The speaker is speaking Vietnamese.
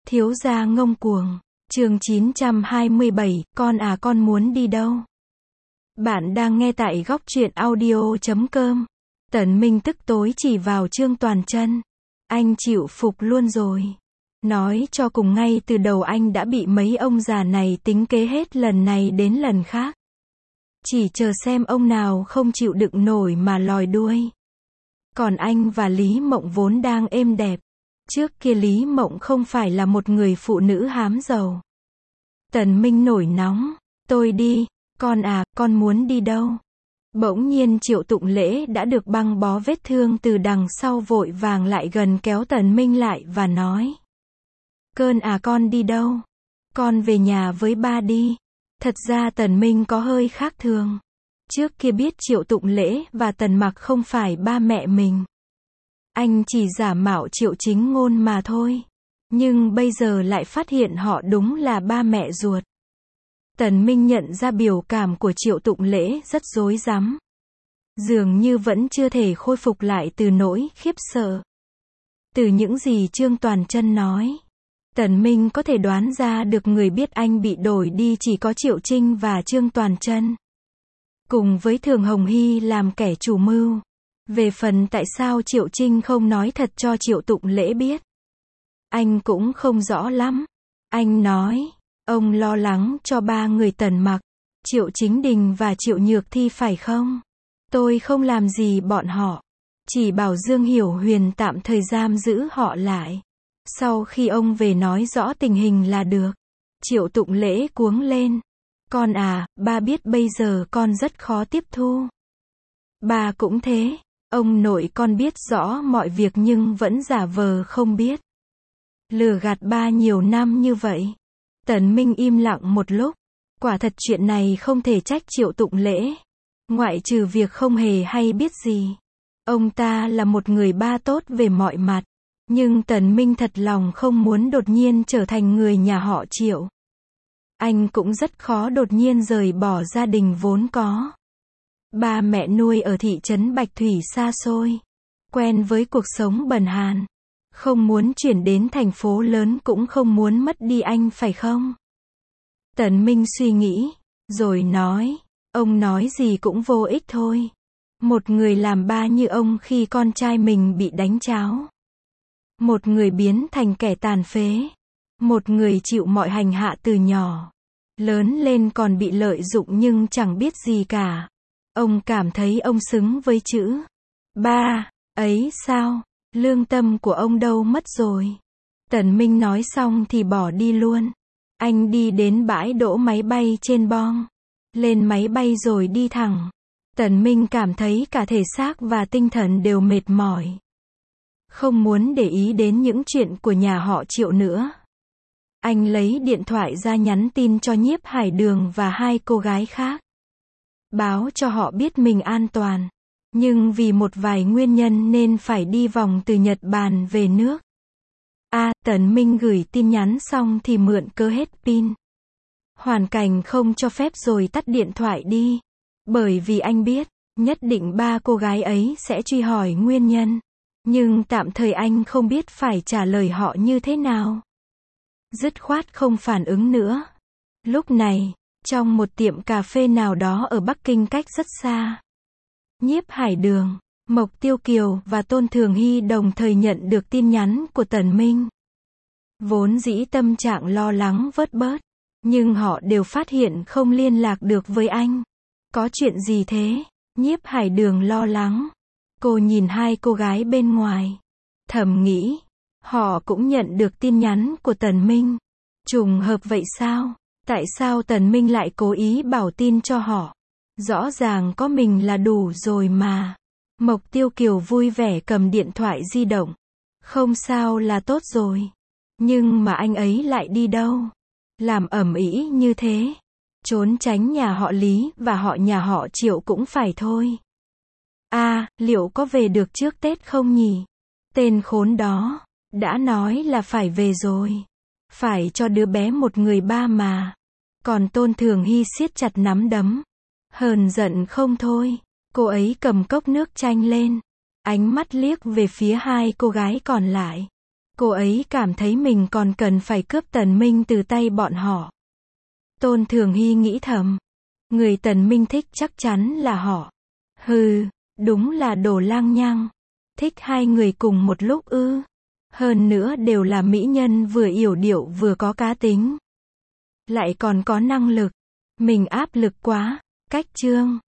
Thiếu gia ngông cuồng. Chương 927, con à con muốn đi đâu? Bạn đang nghe tại góc truyện audio.com. Tần Minh tức tối chỉ vào Trương Toàn Chân. Anh chịu phục luôn rồi. Nói cho cùng ngay từ đầu anh đã bị mấy ông già này tính kế hết lần này đến lần khác. Chỉ chờ xem ông nào không chịu đựng nổi mà lòi đuôi. Còn anh và Lý Mộng vốn đang êm đẹp. Trước kia Lý Mộng không phải là một người phụ nữ hám giàu. Tần Minh nổi nóng. Tôi đi. Con à, con muốn đi đâu? Bỗng nhiên Triệu Tụng Lễ đã được băng bó vết thương từ đằng sau vội vàng lại gần kéo Tần Minh lại và nói. Cơn à con đi đâu? Con về nhà với ba đi. Thật ra Tần Minh có hơi khác thường. Trước kia biết Triệu Tụng Lễ và Tần Mặc không phải ba mẹ mình. Anh chỉ giả mạo Triệu Chính Ngôn mà thôi. Nhưng bây giờ lại phát hiện họ đúng là ba mẹ ruột. Tần Minh nhận ra biểu cảm của Triệu Tụng Lễ rất rối rắm. Dường như vẫn chưa thể khôi phục lại từ nỗi khiếp sợ. Từ những gì Trương Toàn Chân nói, Tần Minh có thể đoán ra được người biết anh bị đổi đi chỉ có Triệu Trinh và Trương Toàn Chân. Cùng với Thường Hồng Hy làm kẻ chủ mưu. Về phần tại sao Triệu Trinh không nói thật cho Triệu Tụng Lễ biết, anh cũng không rõ lắm. Anh nói, ông lo lắng cho ba người Tần Mặc, Triệu Chính Đình và Triệu Nhược Thi phải không? Tôi không làm gì bọn họ. Chỉ bảo Dương Hiểu Huyền tạm thời giam giữ họ lại. Sau khi ông về nói rõ tình hình là được. Triệu Tụng Lễ cuống lên. Con à, ba biết bây giờ con rất khó tiếp thu. Ba cũng thế. Ông nội con biết rõ mọi việc nhưng vẫn giả vờ không biết. Lừa gạt ba nhiều năm như vậy. Tần Minh im lặng một lúc. Quả thật chuyện này không thể trách Triệu Tụng Lễ. Ngoại trừ việc không hề hay biết gì. Ông ta là một người ba tốt về mọi mặt. Nhưng Tần Minh thật lòng không muốn đột nhiên trở thành người nhà họ Triệu. Anh cũng rất khó đột nhiên rời bỏ gia đình vốn có. Ba mẹ nuôi ở thị trấn Bạch Thủy xa xôi. Quen với cuộc sống bần hàn. Không muốn chuyển đến thành phố lớn cũng không muốn mất đi anh phải không? Tần Minh suy nghĩ, rồi nói, ông nói gì cũng vô ích thôi. Một người làm ba như ông khi con trai mình bị đánh tráo. Một người biến thành kẻ tàn phế. Một người chịu mọi hành hạ từ nhỏ. Lớn lên còn bị lợi dụng nhưng chẳng biết gì cả. Ông cảm thấy ông xứng với chữ ba, ấy sao? Lương tâm của ông đâu mất rồi? Tần Minh nói xong thì bỏ đi luôn. Anh đi đến bãi đỗ máy bay trên Bong. Lên máy bay rồi đi thẳng. Tần Minh cảm thấy cả thể xác và tinh thần đều mệt mỏi. Không muốn để ý đến những chuyện của nhà họ Triệu nữa. Anh lấy điện thoại ra nhắn tin cho Nhiếp Hải Đường và hai cô gái khác. Báo cho họ biết mình an toàn. Nhưng vì một vài nguyên nhân nên phải đi vòng từ Nhật Bản về nước. Tần Minh gửi tin nhắn xong thì mượn cớ hết pin. Hoàn cảnh không cho phép rồi tắt điện thoại đi. Bởi vì anh biết, nhất định ba cô gái ấy sẽ truy hỏi nguyên nhân. Nhưng tạm thời anh không biết phải trả lời họ như thế nào. Dứt khoát không phản ứng nữa. Lúc này, trong một tiệm cà phê nào đó ở Bắc Kinh cách rất xa. Nhiếp Hải Đường, Mộc Tiêu Kiều và Tôn Thường Hy đồng thời nhận được tin nhắn của Tần Minh. Vốn dĩ tâm trạng lo lắng vớt bớt, nhưng họ đều phát hiện không liên lạc được với anh. Có chuyện gì thế? Nhiếp Hải Đường lo lắng. Cô nhìn hai cô gái bên ngoài. Thầm nghĩ, họ cũng nhận được tin nhắn của Tần Minh. Trùng hợp vậy sao? Tại sao Tần Minh lại cố ý bảo tin cho họ? Rõ ràng có mình là đủ rồi mà. Mộc Tiêu Kiều vui vẻ cầm điện thoại di động. Không sao là tốt rồi. Nhưng mà anh ấy lại đi đâu? Làm ầm ĩ như thế. Trốn tránh nhà họ Lý và họ nhà họ Triệu cũng phải thôi. Liệu có về được trước Tết không nhỉ? Tên khốn đó. Đã nói là phải về rồi. Phải cho đứa bé một người ba mà. Còn Tôn Thường Hy siết chặt nắm đấm. Hờn giận không thôi. Cô ấy cầm cốc nước chanh lên. Ánh mắt liếc về phía hai cô gái còn lại. Cô ấy cảm thấy mình còn cần phải cướp Tần Minh từ tay bọn họ. Tôn Thường Hy nghĩ thầm. Người Tần Minh thích chắc chắn là họ. Hừ, đúng là đồ lang nhăng. Thích hai người cùng một lúc ư. Hơn nữa đều là mỹ nhân vừa yểu điệu vừa có cá tính. Lại còn có năng lực. Mình áp lực quá. Cách chương.